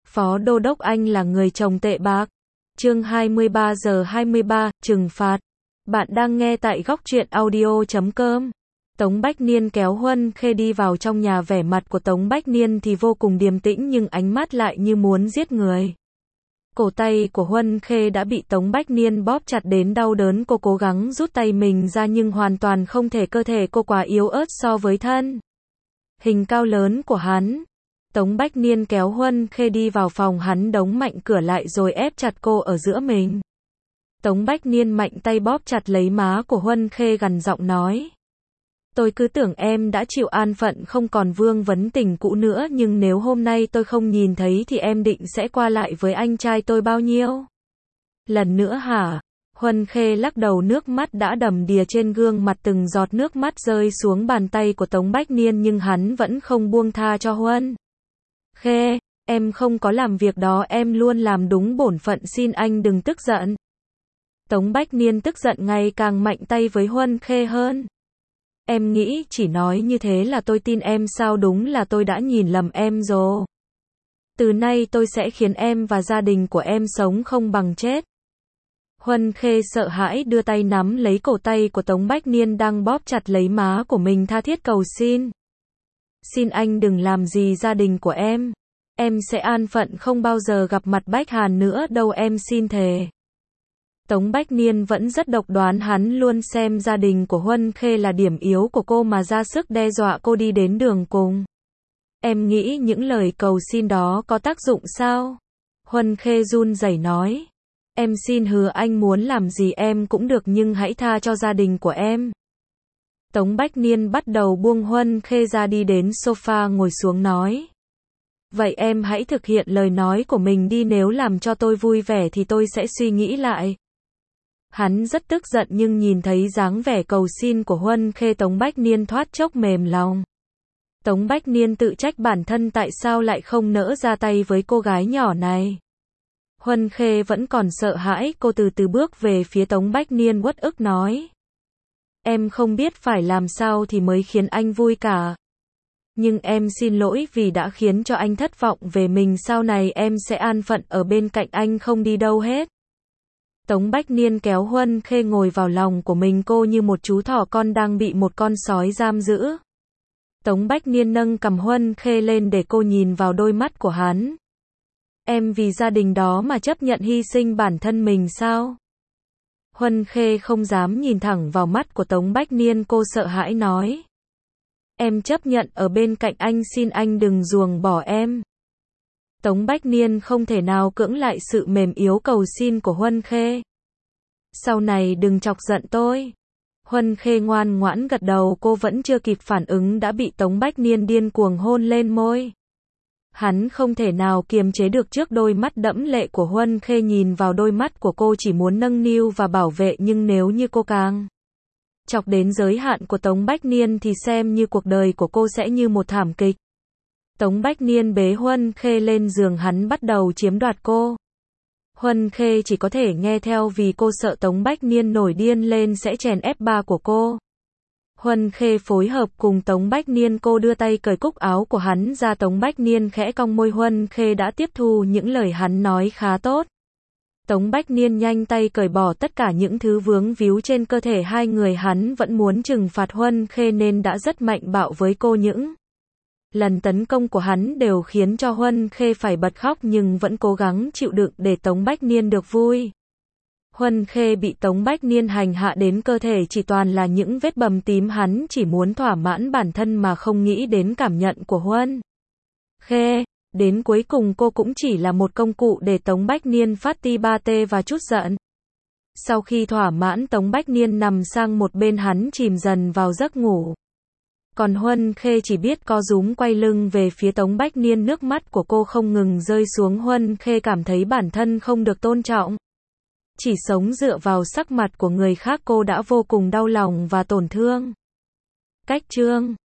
Phó Đô đốc Anh là người chồng tệ bạc. Chương 23 giờ 23, trừng phạt. Bạn đang nghe tại góc truyện audio.com. Tống Bách Niên kéo Huân Khê đi vào trong nhà, vẻ mặt của Tống Bách Niên thì vô cùng điềm tĩnh nhưng ánh mắt lại như muốn giết người. Cổ tay của Huân Khê đã bị Tống Bách Niên bóp chặt đến đau đớn, cô cố gắng rút tay mình ra nhưng hoàn toàn không thể, cơ thể cô quá yếu ớt so với thân hình cao lớn của hắn. Tống Bách Niên kéo Huân Khê đi vào phòng, hắn đóng mạnh cửa lại rồi ép chặt cô ở giữa mình. Tống Bách Niên mạnh tay bóp chặt lấy má của Huân Khê, gằn giọng nói: tôi cứ tưởng em đã chịu an phận, không còn vương vấn tình cũ nữa, nhưng nếu hôm nay tôi không nhìn thấy thì em định sẽ qua lại với anh trai tôi bao nhiêu lần nữa hả? Huân Khê lắc đầu, nước mắt đã đầm đìa trên gương mặt, từng giọt nước mắt rơi xuống bàn tay của Tống Bách Niên nhưng hắn vẫn không buông tha cho Huân Khê. Em không có làm việc đó, em luôn làm đúng bổn phận, xin anh đừng tức giận. Tống Bách Niên tức giận ngày càng mạnh tay với Huân Khê hơn. Em nghĩ chỉ nói như thế là tôi tin em sao? Đúng là tôi đã nhìn lầm em rồi. Từ nay tôi sẽ khiến em và gia đình của em sống không bằng chết. Huân Khê sợ hãi đưa tay nắm lấy cổ tay của Tống Bách Niên đang bóp chặt lấy má của mình, tha thiết cầu xin. Xin anh đừng làm gì gia đình của em. Em sẽ an phận, không bao giờ gặp mặt Bách Hàn nữa đâu, em xin thề. Tống Bách Niên vẫn rất độc đoán, hắn luôn xem gia đình của Huân Khê là điểm yếu của cô mà ra sức đe dọa cô đi đến đường cùng. Em nghĩ những lời cầu xin đó có tác dụng sao? Huân Khê run rẩy nói. Em xin hứa anh muốn làm gì em cũng được, nhưng hãy tha cho gia đình của em. Tống Bách Niên bắt đầu buông Huân Khê ra, đi đến sofa ngồi xuống nói. Vậy em hãy thực hiện lời nói của mình đi, nếu làm cho tôi vui vẻ thì tôi sẽ suy nghĩ lại. Hắn rất tức giận nhưng nhìn thấy dáng vẻ cầu xin của Huân Khê, Tống Bách Niên thoát chốc mềm lòng. Tống Bách Niên tự trách bản thân tại sao lại không nỡ ra tay với cô gái nhỏ này. Huân Khê vẫn còn sợ hãi, cô từ từ bước về phía Tống Bách Niên uất ức nói. Em không biết phải làm sao thì mới khiến anh vui cả. Nhưng em xin lỗi vì đã khiến cho anh thất vọng về mình, sau này em sẽ an phận ở bên cạnh anh, không đi đâu hết. Tống Bách Niên kéo Huân Khê ngồi vào lòng của mình, cô như một chú thỏ con đang bị một con sói giam giữ. Tống Bách Niên nâng cằm Huân Khê lên để cô nhìn vào đôi mắt của hắn. Em vì gia đình đó mà chấp nhận hy sinh bản thân mình sao? Huân Khê không dám nhìn thẳng vào mắt của Tống Bách Niên, cô sợ hãi nói. Em chấp nhận ở bên cạnh anh, xin anh đừng ruồng bỏ em. Tống Bách Niên không thể nào cưỡng lại sự mềm yếu cầu xin của Huân Khê. Sau này đừng chọc giận tôi. Huân Khê ngoan ngoãn gật đầu, cô vẫn chưa kịp phản ứng đã bị Tống Bách Niên điên cuồng hôn lên môi. Hắn không thể nào kiềm chế được trước đôi mắt đẫm lệ của Huân Khê, nhìn vào đôi mắt của cô chỉ muốn nâng niu và bảo vệ, nhưng nếu như cô càng chọc đến giới hạn của Tống Bách Niên thì xem như cuộc đời của cô sẽ như một thảm kịch. Tống Bách Niên bế Huân Khê lên giường, hắn bắt đầu chiếm đoạt cô. Huân Khê chỉ có thể nghe theo vì cô sợ Tống Bách Niên nổi điên lên sẽ chèn ép ba của cô. Huân Khê phối hợp cùng Tống Bách Niên, cô đưa tay cởi cúc áo của hắn ra. Tống Bách Niên khẽ cong môi, Huân Khê đã tiếp thu những lời hắn nói khá tốt. Tống Bách Niên nhanh tay cởi bỏ tất cả những thứ vướng víu trên cơ thể hai người, hắn vẫn muốn trừng phạt Huân Khê nên đã rất mạnh bạo với cô. Những lần tấn công của hắn đều khiến cho Huân Khê phải bật khóc nhưng vẫn cố gắng chịu đựng để Tống Bách Niên được vui. Huân Khê bị Tống Bách Niên hành hạ đến cơ thể chỉ toàn là những vết bầm tím, hắn chỉ muốn thỏa mãn bản thân mà không nghĩ đến cảm nhận của Huân Khê. Đến cuối cùng cô cũng chỉ là một công cụ để Tống Bách Niên phát ti ba tê và chút giận. Sau khi thỏa mãn, Tống Bách Niên nằm sang một bên, hắn chìm dần vào giấc ngủ. Còn Huân Khê chỉ biết co rúm quay lưng về phía Tống Bách Niên, nước mắt của cô không ngừng rơi xuống. Huân Khê cảm thấy bản thân không được tôn trọng. Chỉ sống dựa vào sắc mặt của người khác, cô đã vô cùng đau lòng và tổn thương. Cách chương